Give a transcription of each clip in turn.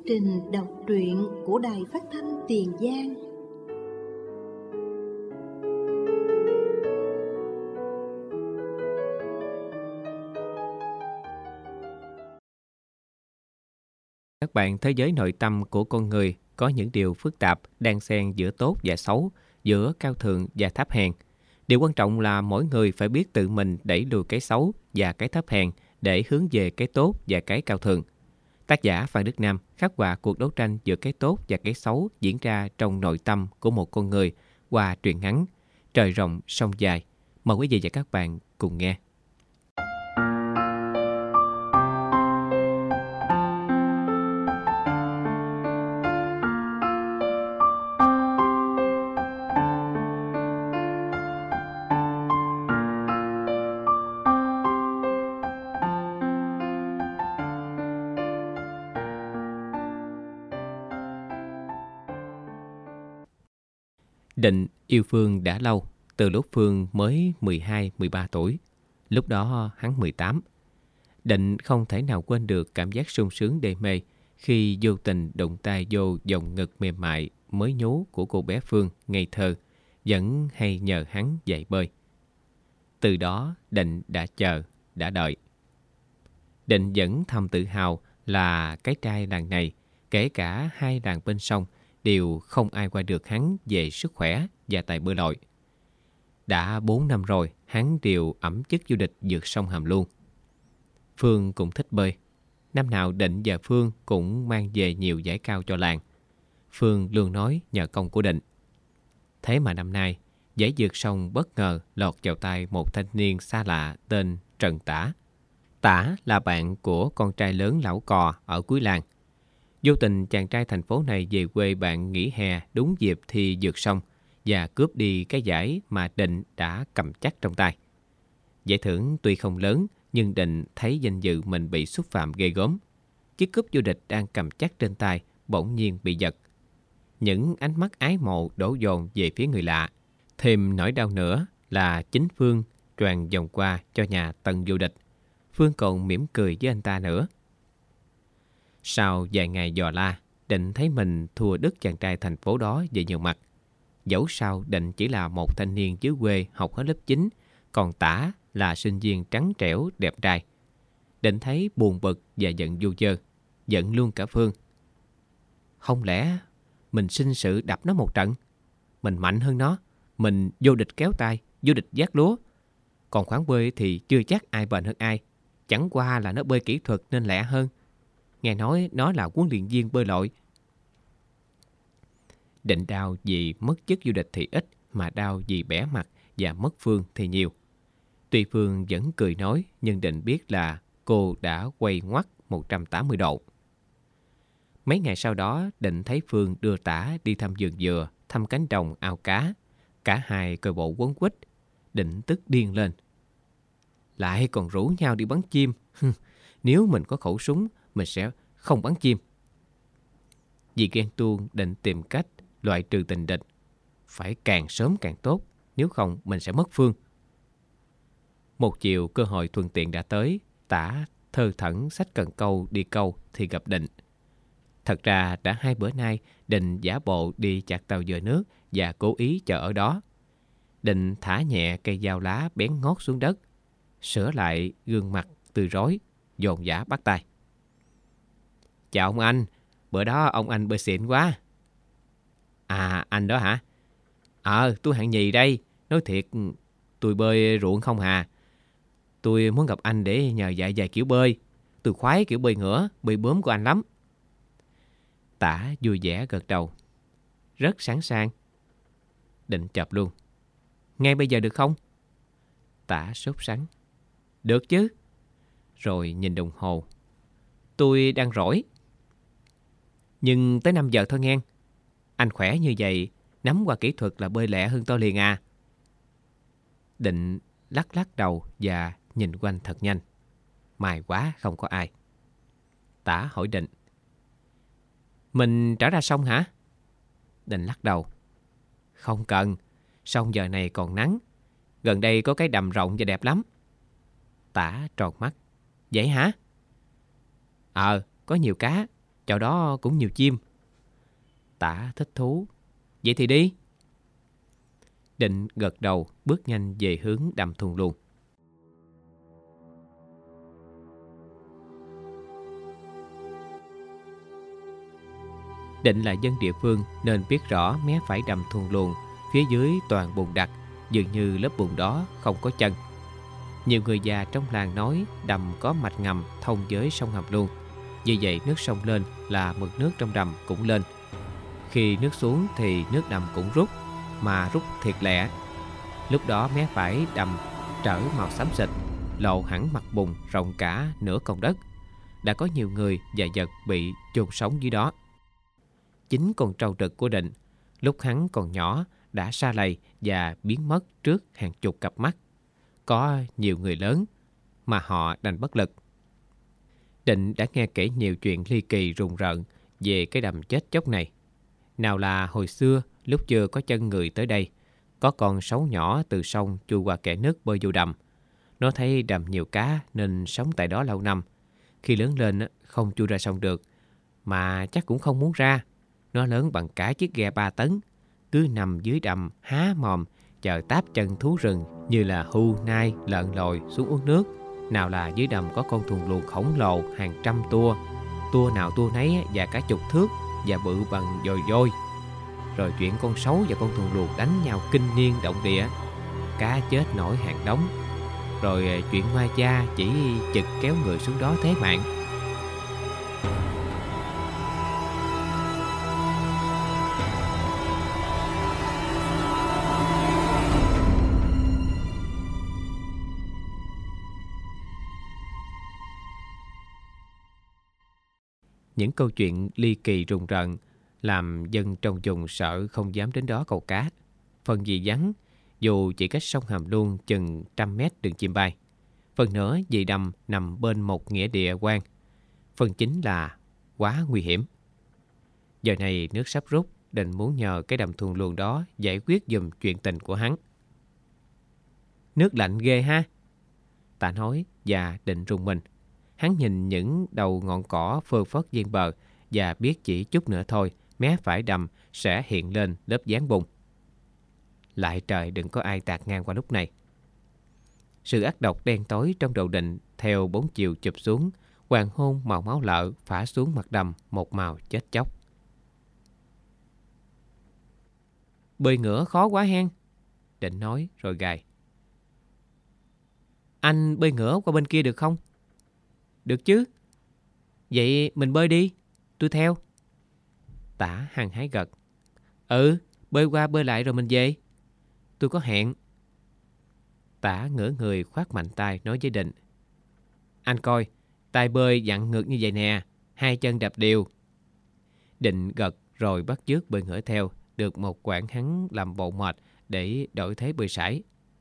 trình đọc truyện của Đài Phát thanh Tiền Giang. Các bạn, thế giới nội tâm của con người có những điều phức tạp, đan xen giữa tốt và xấu, giữa cao thượng và thấp hèn. Điều quan trọng là mỗi người phải biết tự mình đẩy lùi cái xấu và cái thấp hèn để hướng về cái tốt và cái cao thượng. Tác giả Phan Đức Nam khắc họa cuộc đấu tranh giữa cái tốt và cái xấu diễn ra trong nội tâm của một con người qua truyện ngắn Trời rộng sông dài. Mời quý vị và các bạn cùng nghe. Định yêu Phương đã lâu, từ lúc Phương mới 12-13 tuổi. Lúc đó hắn 18. Định không thể nào quên được cảm giác sung sướng đê mê khi vô tình đụng tay vô vòng ngực mềm mại mới nhú của cô bé Phương ngây thơ, vẫn hay nhờ hắn dạy bơi. Từ đó Định đã chờ, đã đợi. Định vẫn thầm tự hào là cái trai làng này, kể cả hai làng bên sông, đều không ai qua được hắn về sức khỏe và tài bơi lội. Đã 4 năm rồi, hắn đều ẵm chức du địch vượt sông Hàm Luông. Phương cũng thích bơi. Năm nào Định và Phương cũng mang về nhiều giải cao cho làng. Phương luôn nói nhờ công của Định. Thế mà năm nay, giải vượt sông bất ngờ lọt vào tay một thanh niên xa lạ tên Trần Tả. Tả là bạn của con trai lớn Lão Cò ở cuối làng. Vô tình chàng trai thành phố này về quê bạn nghỉ hè đúng dịp thi vượt sông và cướp đi cái giải mà Định đã cầm chắc trong tay. Giải thưởng tuy không lớn, nhưng Định thấy danh dự mình bị xúc phạm ghê gớm. Chiếc cúp vô địch đang cầm chắc trên tay bỗng nhiên bị giật. Những ánh mắt ái mộ đổ dồn về phía người lạ. Thêm nỗi đau nữa là chính Phương choàng vòng qua cho nhà tân vô địch. Phương còn mỉm cười với anh ta nữa. Sau vài ngày dò la, Định thấy mình thua đứt chàng trai thành phố đó về nhiều mặt. Dẫu sao Định chỉ là một thanh niên dưới quê học hết lớp 9, còn Tả là sinh viên trắng trẻo đẹp trai. Định thấy buồn bực và giận vô vơ, giận luôn cả Phương. Không lẽ mình sinh sự đập nó một trận? Mình mạnh hơn nó, mình vô địch kéo tay, vô địch vác lúa. Còn khoản bơi thì chưa chắc ai bền hơn ai, chẳng qua là nó bơi kỹ thuật nên lẹ hơn. Nghe nói nó là huấn luyện viên bơi lội. Định đau vì mất chức vô địch thì ít, mà đau vì bẻ mặt và mất Phương thì nhiều. Tuy Phương vẫn cười nói, nhưng Định biết là cô đã quay ngoắt 180 độ. Mấy ngày sau đó, Định thấy Phương đưa Tả đi thăm vườn dừa, thăm cánh đồng ao cá. Cả hai coi bộ quấn quýt. Định tức điên lên. Lại còn rủ nhau đi bắn chim. Nếu mình có khẩu súng, mình sẽ không bắn chim. Vì ghen tuông, Định tìm cách loại trừ tình địch. Phải càng sớm càng tốt, nếu không mình sẽ mất Phương. Một chiều cơ hội thuận tiện đã tới. Tả thơ thẩn xách cần câu đi câu thì gặp Định. Thật ra đã 2 bữa nay Định giả bộ đi chặt tàu dừa nước và cố ý chờ ở đó. Định thả nhẹ cây dao lá bén ngót xuống đất, sửa lại gương mặt tươi rói, dồn dã bắt tay. Chào ông anh, bữa đó ông anh bơi xịn quá. À, anh đó hả? Tôi hạng nhì đây. Nói thiệt, tôi bơi ruộng không hà. Tôi muốn gặp anh để nhờ dạy vài kiểu bơi. Tôi khoái kiểu bơi ngửa, bơi bướm của anh lắm. Tả vui vẻ gật đầu. Rất sẵn sàng. Định chập luôn. Ngay bây giờ được không? Tả sốt sắng. Được chứ. Rồi nhìn đồng hồ. Tôi đang rỗi. Nhưng tới 5 giờ thôi nghe. Anh khỏe như vậy, nắm qua kỹ thuật là bơi lẹ hơn tôi liền à. Định lắc lắc đầu và nhìn quanh thật nhanh. May quá không có ai. Tả hỏi Định. Mình trở ra sông hả? Định lắc đầu. Không cần, sông giờ này còn nắng. Gần đây có cái đầm rộng và đẹp lắm. Tả tròn mắt. Vậy hả? Có nhiều cá, chỗ đó cũng nhiều chim. Tả thích thú. Vậy thì đi. Định gật đầu bước nhanh về hướng đầm Thuần Luồng. Định là dân địa phương nên biết rõ mé phải đầm Thuần Luồng, phía dưới toàn bùn đặc, dường như lớp bùn đó không có chân. Nhiều người già trong làng nói đầm có mạch ngầm thông với sông Hàm Luông. Vì vậy nước sông lên là mực nước trong đầm cũng lên. Khi nước xuống thì nước đầm cũng rút, mà rút thiệt lẹ. Lúc đó mé phải đầm trở màu xám xịt, lộ hẳn mặt bùn rộng cả nửa con đất. Đã có nhiều người và vật bị chôn sống dưới đó. Chính con trâu đực của Định, lúc hắn còn nhỏ đã sa lầy và biến mất trước hàng chục cặp mắt. Có nhiều người lớn mà họ đành bất lực. Định đã nghe kể nhiều chuyện ly kỳ rùng rợn về cái đầm chết chóc này. Nào là hồi xưa lúc chưa có chân người tới đây, có con sấu nhỏ từ sông chui qua kẽ nước bơi vô đầm. Nó thấy đầm nhiều cá nên sống tại đó lâu năm. Khi lớn lên không chui ra sông được, mà chắc cũng không muốn ra. Nó lớn bằng cả chiếc ghe 3 tấn, cứ nằm dưới đầm há mồm chờ táp chân thú rừng như là hưu, nai, lợn lội xuống uống nước. Nào là dưới đầm có con thùng luồng khổng lồ hàng trăm tua, tua nào tua nấy và cả chục thước và bự bằng dồi dôi. Rồi chuyện con sấu và con thùng luồng đánh nhau kinh niên động địa, cá chết nổi hàng đống. Rồi chuyện ma cha chỉ chực kéo người xuống đó thế mạng. Những câu chuyện ly kỳ rùng rợn làm dân trong vùng sợ không dám đến đó câu cá. Phần vì vắng, dù chỉ cách sông Hàm Luông chừng 100 mét đường chim bay. Phần nữa vì đầm nằm bên một nghĩa địa quan. Phần chính là quá nguy hiểm. Giờ này nước sắp rút, Định muốn nhờ cái đầm Thuần Luồng đó giải quyết giùm chuyện tình của hắn. Nước lạnh ghê ha, Tả nói và Định rùng mình. Hắn nhìn những đầu ngọn cỏ phơ phất ven bờ và biết chỉ chút nữa thôi mé phải đầm sẽ hiện lên lớp dáng bùn. Lại trời, đừng có ai tạt ngang qua lúc này. Sự ác độc đen tối trong đầu Định theo bốn chiều chụp xuống, hoàng hôn màu máu lợ phả xuống mặt đầm một màu chết chóc. Bơi ngửa khó quá hen, Định nói rồi gài. Anh bơi ngửa qua bên kia được không? Được chứ. Vậy mình bơi đi, tôi theo. Tả hăng hái gật. Ừ, bơi qua bơi lại rồi mình về. Tôi có hẹn. Tả ngửa người khoát mạnh tay nói với Định. Anh coi, tay bơi dặn ngược như vậy nè, hai chân đập đều. Định gật rồi bắt chước bơi ngửa theo. Được một quãng hắn làm bộ mệt để đổi thế bơi sải.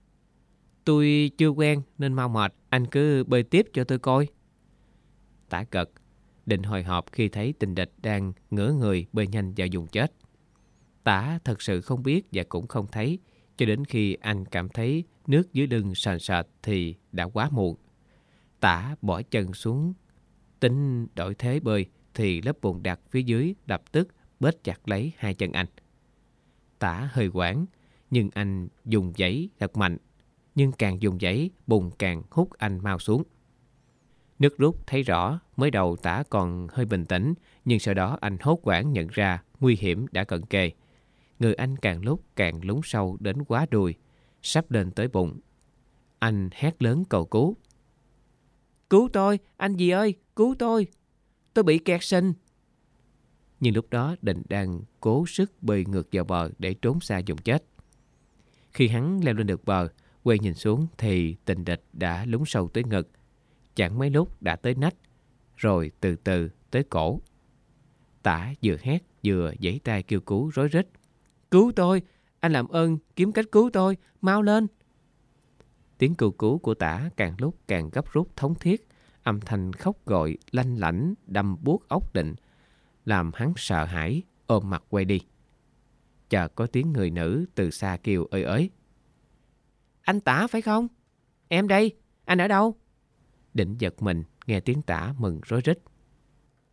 Tôi chưa quen nên mau mệt, anh cứ bơi tiếp cho tôi coi. Tả gật. Định hồi hộp khi thấy tình địch đang ngửa người bơi nhanh vào vùng chết. Tả thật sự không biết và cũng không thấy, cho đến khi anh cảm thấy nước dưới lưng sền sệt thì đã quá muộn. Tả bỏ chân xuống, tính đổi thế bơi thì lớp bùn đặc phía dưới lập tức bết chặt lấy hai chân anh. Tả hơi hoảng, nhưng anh dùng giãy thật mạnh. Nhưng càng dùng giãy, bùn càng hút anh mau xuống. Nước rút thấy rõ, mới đầu Tả còn hơi bình tĩnh, nhưng sau đó anh hốt hoảng nhận ra nguy hiểm đã cận kề. Người anh càng lúc càng lún sâu đến quá đùi, sắp lên tới bụng. Anh hét lớn cầu cứu. Cứu tôi, anh gì ơi, cứu tôi bị kẹt sình. Nhưng lúc đó Định đang cố sức bơi ngược vào bờ để trốn xa vùng chết. Khi hắn leo lên được bờ, quay nhìn xuống thì tình địch đã lún sâu tới ngực. Chẳng mấy lúc đã tới nách, rồi từ từ tới cổ. Tả vừa hét vừa giãy tay kêu cứu rối rít. Cứu tôi, anh làm ơn kiếm cách cứu tôi, mau lên. Tiếng kêu cứu của Tả càng lúc càng gấp rút thống thiết, âm thanh khóc gọi lanh lảnh đâm buốt óc Định, làm hắn sợ hãi ôm mặt quay đi. Chợt có tiếng người nữ từ xa kêu ơi ới. Anh Tả phải không? Em đây, anh ở đâu? Định giật mình nghe tiếng Tả mừng rối rít.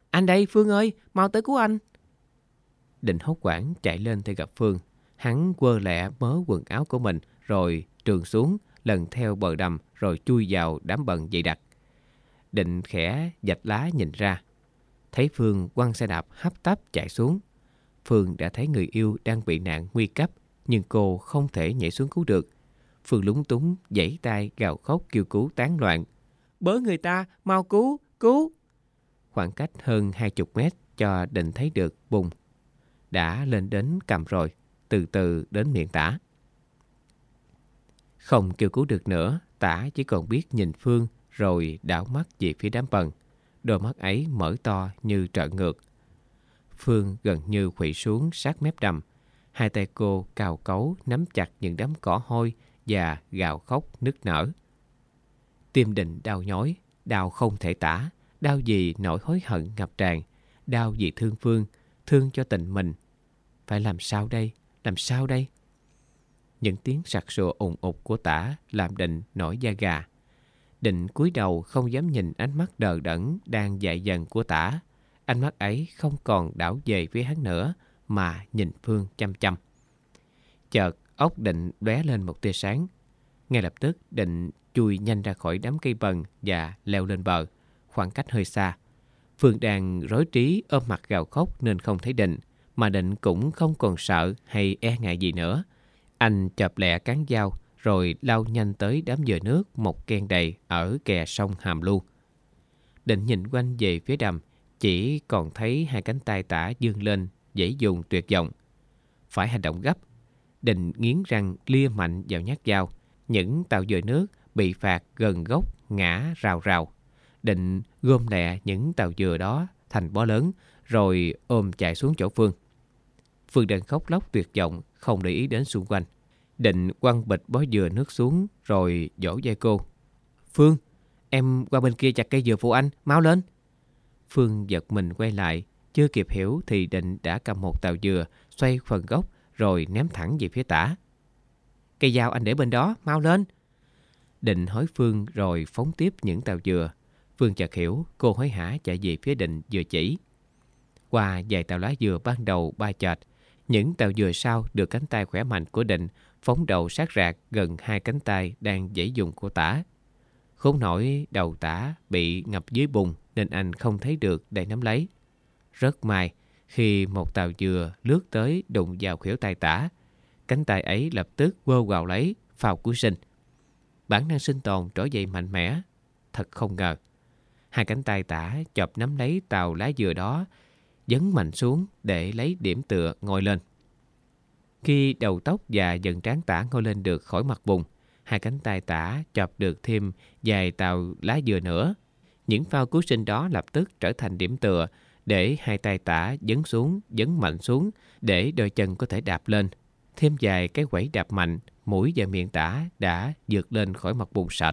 Anh đây, Phương ơi, mau tới cứu anh. Định hốt hoảng chạy lên thì gặp Phương. Hắn quơ lẹ mớ quần áo của mình rồi trườn xuống, lần theo bờ đầm rồi chui vào đám bần dày đặc. Định khẽ vạch lá nhìn ra, thấy Phương quăng xe đạp hấp tấp chạy xuống. Phương đã thấy người yêu đang bị nạn nguy cấp, nhưng cô không thể nhảy xuống cứu được. Phương lúng túng giãy tay gào khóc kêu cứu tán loạn. Bớ người ta, mau cứu, cứu! Khoảng cách hơn 20 mét cho Định thấy được bùn đã lên đến cằm rồi, từ từ đến miệng Tả. Không kêu cứu được nữa, Tả chỉ còn biết nhìn Phương rồi đảo mắt về phía đám bần. Đôi mắt ấy mở to như trợn ngược. Phương gần như khuỵu xuống sát mép đầm. Hai tay cô cào cấu nắm chặt những đám cỏ hôi và gào khóc nức nở. Tim Định đau nhói, đau không thể tả, đau vì nỗi hối hận ngập tràn, đau vì thương Phương, thương cho tình mình. Phải làm sao đây? Làm sao đây? Những tiếng sặc sụa ồn ục của Tả làm Định nổi da gà. Định cúi đầu không dám nhìn ánh mắt đờ đẫn đang dại dần của Tả. Ánh mắt ấy không còn đảo về phía hắn nữa mà nhìn Phương chăm chăm. Chợt óc Định lóe lên một tia sáng. Ngay lập tức Định chui nhanh ra khỏi đám cây bần và leo lên bờ, khoảng cách hơi xa. Phương đang rối trí ôm mặt gào khóc nên không thấy Định, mà Định cũng không còn sợ hay e ngại gì nữa. Anh chộp lẹ cán dao rồi lao nhanh tới đám dừa nước một ken đầy ở kè sông Hàm Lu. Định nhìn quanh về phía đầm, chỉ còn thấy hai cánh tay Tả vươn lên giãy dùng tuyệt vọng. Phải hành động gấp. Định nghiến răng lia mạnh vào nhát dao. Những tàu dừa nước bị phạt gần gốc ngã rào rào. Định gom lẹ những tàu dừa đó thành bó lớn rồi ôm chạy xuống chỗ Phương. Phương đang khóc lóc tuyệt vọng, không để ý đến xung quanh. Định quăng bịch bó dừa nước xuống rồi dỗ vai cô. Phương, em qua bên kia chặt cây dừa phụ anh, mau lên. Phương giật mình quay lại, chưa kịp hiểu thì Định đã cầm một tàu dừa, xoay phần gốc rồi ném thẳng về phía Tả. Cây dao anh để bên đó, mau lên. Định hối Phương rồi phóng tiếp những tàu dừa. Phương chợt hiểu, cô hối hả chạy về phía Định vừa chỉ. Qua vài tàu lá dừa ban đầu ba chệch, những tàu dừa sau được cánh tay khỏe mạnh của Định phóng đầu sát rạc gần hai cánh tay đang giãy dùng của Tả. Khốn nổi đầu Tả bị ngập dưới bùn nên anh không thấy được để nắm lấy. Rất may khi một tàu dừa lướt tới đụng vào khuỷu tay Tả, cánh tay ấy lập tức quơ quào lấy, phao cứu sinh. Bản năng sinh tồn trỗi dậy mạnh mẽ. Thật không ngờ, hai cánh tay Tả chộp nắm lấy tàu lá dừa đó, dấn mạnh xuống để lấy điểm tựa ngồi lên. Khi đầu tóc và dần trán Tả ngồi lên được khỏi mặt bùn, hai cánh tay Tả chộp được thêm vài tàu lá dừa nữa. Những phao cứu sinh đó lập tức trở thành điểm tựa để hai tay Tả dấn xuống, dấn mạnh xuống để đôi chân có thể đạp lên. Thêm vài cái quẩy đạp mạnh, mũi và miệng Tả đã vượt lên khỏi mặt bùn sạch.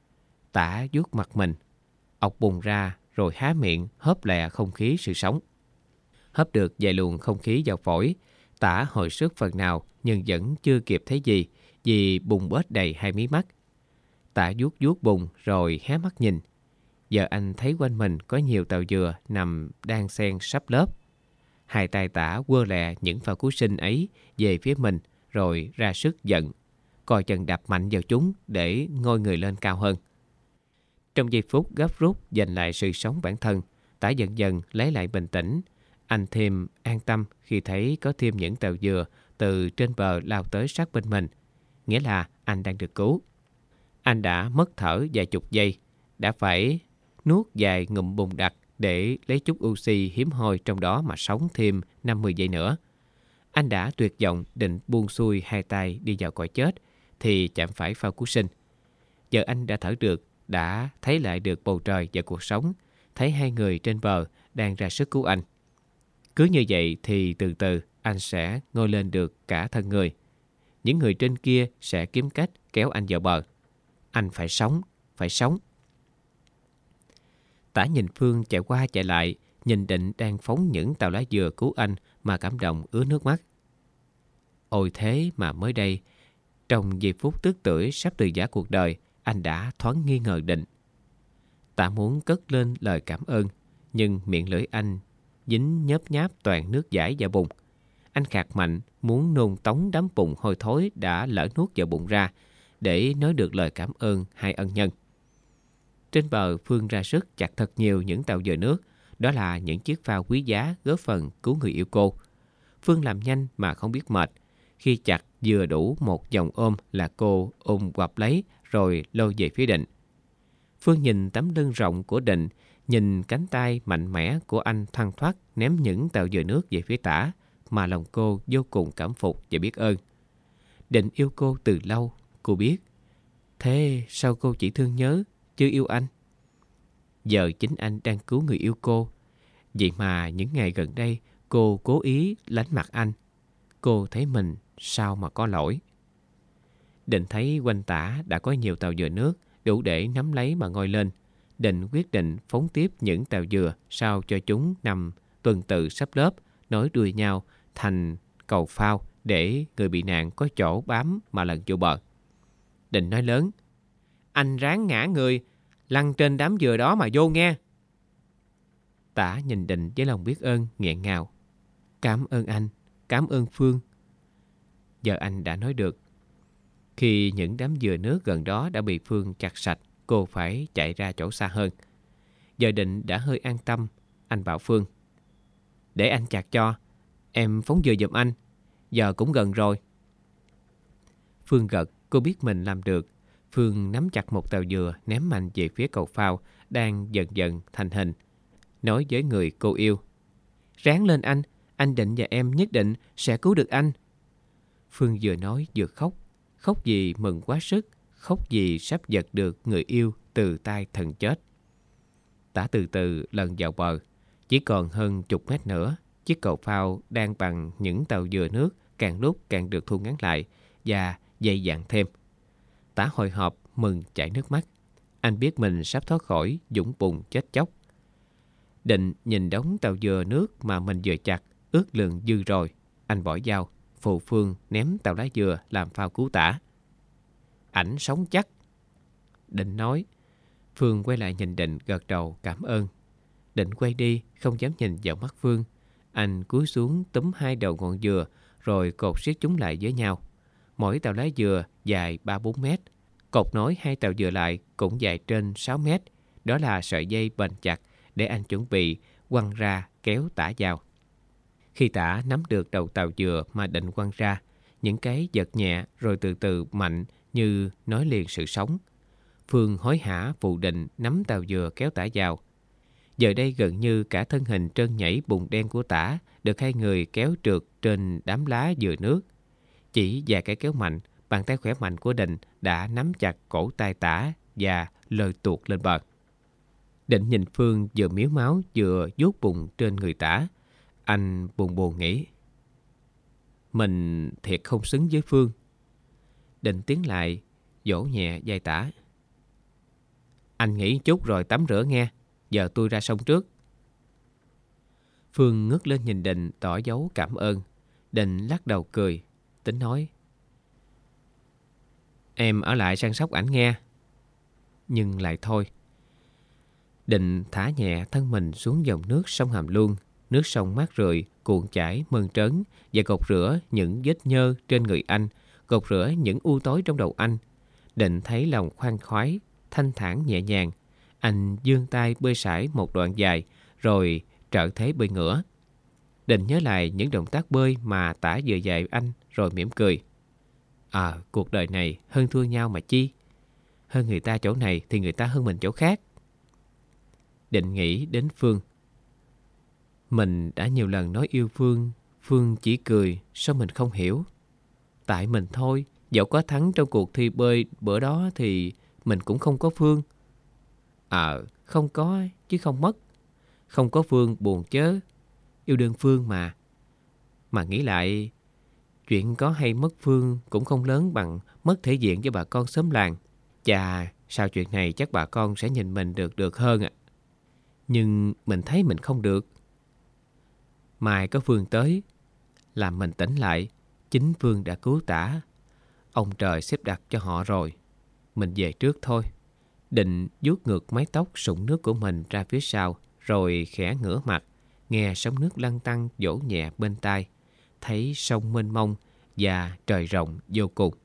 Tả vuốt mặt mình, ọc bùn ra rồi há miệng hớp lẹ không khí sự sống. Hớp được vài luồng không khí vào phổi, Tả hồi sức phần nào nhưng vẫn chưa kịp thấy gì vì bùn bết đầy hai mí mắt. Tả vuốt vuốt bùn rồi hé mắt nhìn. Giờ anh thấy quanh mình có nhiều tàu dừa nằm đan xen sắp lớp. Hai tay Tả quơ lẹ những phao cứu sinh ấy về phía mình rồi ra sức giận, coi chân đạp mạnh vào chúng để ngoi người lên cao hơn. Trong giây phút gấp rút giành lại sự sống bản thân, Tả dần dần lấy lại bình tĩnh. Anh thêm an tâm khi thấy có thêm những tàu dừa từ trên bờ lao tới sát bên mình, nghĩa là anh đang được cứu. Anh đã mất thở vài chục giây, đã phải nuốt vài ngụm bùn đặc để lấy chút oxy hiếm hoi trong đó mà sống thêm 50 giây nữa. Anh đã tuyệt vọng định buông xuôi hai tay đi vào cõi chết thì chạm phải phao cứu sinh. Giờ anh đã thở được, đã thấy lại được bầu trời và cuộc sống, thấy hai người trên bờ đang ra sức cứu anh. Cứ như vậy thì từ từ anh sẽ ngoi lên được cả thân người. Những người trên kia sẽ kiếm cách kéo anh vào bờ. Anh phải sống, phải sống. Tả nhìn Phương chạy qua chạy lại, nhìn Định đang phóng những tàu lá dừa cứu anh mà cảm động ứa nước mắt. Ôi thế mà mới đây, trong giây phút tức tưởi sắp từ giã cuộc đời, anh đã thoáng nghi ngờ Định. Tả muốn cất lên lời cảm ơn, nhưng miệng lưỡi anh dính nhớp nháp toàn nước dãi và bùn. Anh khạc mạnh, muốn nôn tống đám bùn hôi thối đã lỡ nuốt vào bụng ra để nói được lời cảm ơn hai ân nhân. Trên bờ, Phương ra sức chặt thật nhiều những tàu dừa nước. Đó là những chiếc phao quý giá góp phần cứu người yêu cô. Phương làm nhanh mà không biết mệt. Khi chặt vừa đủ một vòng ôm là cô ôm quặp lấy rồi lôi về phía Định. Phương nhìn tấm lưng rộng của Định, nhìn cánh tay mạnh mẽ của anh thoăn thoắt ném những tàu dừa nước về phía Tả, mà lòng cô vô cùng cảm phục và biết ơn. Định yêu cô từ lâu, cô biết. Thế sao cô chỉ thương nhớ, chứ yêu anh? Giờ chính anh đang cứu người yêu cô. Vậy mà những ngày gần đây cô cố ý lánh mặt anh. Cô thấy mình sao mà có lỗi. Định thấy quanh Tả đã có nhiều tàu dừa nước đủ để nắm lấy mà ngoi lên. Định quyết định phóng tiếp những tàu dừa sao cho chúng nằm tuần tự sắp lớp, nối đuôi nhau thành cầu phao để người bị nạn có chỗ bám mà lần vô bờ. Định nói lớn: Anh ráng ngã người, lăn trên đám dừa đó mà vô nghe. Tả nhìn Định với lòng biết ơn nghẹn ngào. Cảm ơn anh, cảm ơn Phương. Giờ anh đã nói được. Khi những đám dừa nước gần đó đã bị Phương chặt sạch, cô phải chạy ra chỗ xa hơn. Giờ Định đã hơi an tâm. Anh bảo Phương: Để anh chặt cho, em phóng dừa giùm anh. Giờ cũng gần rồi. Phương gật, cô biết mình làm được. Phương nắm chặt một tàu dừa ném mạnh về phía cầu phao đang dần dần thành hình, nói với người cô yêu: Ráng lên anh Định và em nhất định sẽ cứu được anh. Phương vừa nói vừa khóc, khóc vì mừng quá sức, khóc vì sắp giật được người yêu từ tay thần chết. Tả từ từ lần vào bờ. Chỉ còn hơn chục mét nữa, chiếc cầu phao đang bằng những tàu dừa nước càng lúc càng được thu ngắn lại và dày dặn thêm. Tả hồi hộp mừng chảy nước mắt. Anh biết mình sắp thoát khỏi vũng bùn chết chóc. Định nhìn đống tàu dừa nước mà mình vừa chặt, ước lượng dư rồi. Anh bỏ dao, phụ Phương ném tàu lá dừa làm phao cứu Tả. Ảnh sống chắc, Định nói. Phương quay lại nhìn Định gật đầu cảm ơn. Định quay đi, không dám nhìn vào mắt Phương. Anh cúi xuống túm hai đầu ngọn dừa rồi cột siết chúng lại với nhau. Mỗi tàu lá dừa dài 3-4 mét. Cột nối hai tàu dừa lại cũng dài trên 6 mét. Đó là sợi dây bền chặt để anh chuẩn bị quăng ra kéo Tả vào. Khi Tả nắm được đầu tàu dừa mà Định quăng ra, những cái giật nhẹ rồi từ từ mạnh như nói liền sự sống. Phương hối hả phụ Định nắm tàu dừa kéo Tả vào. Giờ đây gần như cả thân hình trơn nhảy bùn đen của Tả được hai người kéo trượt trên đám lá dừa nước. Chỉ vài cái kéo mạnh, bàn tay khỏe mạnh của Định đã nắm chặt cổ tay Tả và lôi tuột lên bờ. Định nhìn Phương vừa miếu máu vừa vuốt bùn trên người Tả. Anh buồn buồn nghĩ: Mình thiệt không xứng với Phương. Định tiến lại vỗ nhẹ vai Tả: Anh nghỉ chút rồi tắm rửa nghe. Giờ tôi ra sông trước. Phương ngước lên nhìn Định tỏ dấu cảm ơn. Định lắc đầu cười, tính nói: Em ở lại săn sóc ảnh nghe. Nhưng lại thôi. Định thả nhẹ thân mình xuống dòng nước sông Hàm Luông. Nước sông mát rượi, cuộn chảy mơn trớn và gột rửa những vết nhơ trên người anh, gột rửa những u tối trong đầu anh. Định thấy lòng khoan khoái, thanh thản nhẹ nhàng. Anh giương tay bơi sải một đoạn dài, rồi trở thế bơi ngửa. Định nhớ lại những động tác bơi mà Tả vừa dạy anh, rồi mỉm cười. Cuộc đời này hơn thua nhau mà chi. Hơn người ta chỗ này thì người ta hơn mình chỗ khác. Định nghĩ đến Phương. Mình đã nhiều lần nói yêu Phương, Phương chỉ cười, sao mình không hiểu? Tại mình thôi, dẫu có thắng trong cuộc thi bơi bữa đó thì mình cũng không có Phương. Không có chứ không mất. Không có Phương buồn chớ. Yêu đương Phương mà. Mà nghĩ lại, chuyện có hay mất Phương cũng không lớn bằng mất thể diện với bà con xóm làng. Chà, sau chuyện này chắc bà con sẽ nhìn mình được hơn ạ. Nhưng mình thấy mình không được. Mai có Phương tới, làm mình tỉnh lại. Chính Phương đã cứu Tả. Ông trời xếp đặt cho họ rồi. Mình về trước thôi. Định vuốt ngược mái tóc sũng nước của mình ra phía sau, rồi khẽ ngửa mặt, nghe sóng nước lăn tăn vỗ nhẹ bên tai, thấy sông mênh mông và trời rộng vô cùng.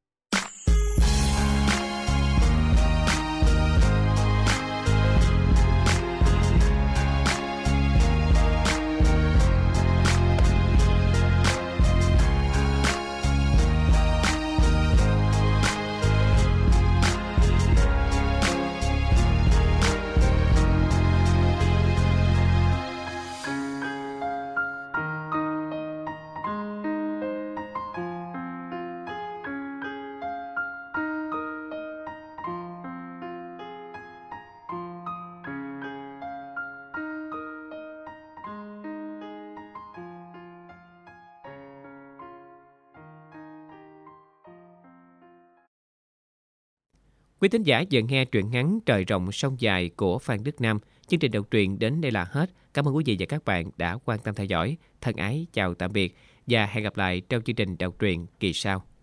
Quý thính giả vừa nghe truyện ngắn Trời rộng sông dài của Phan Đức Nam. Chương trình đọc truyện đến đây là hết. Cảm ơn quý vị và các bạn đã quan tâm theo dõi. Thân ái chào tạm biệt và hẹn gặp lại trong chương trình đọc truyện kỳ sau.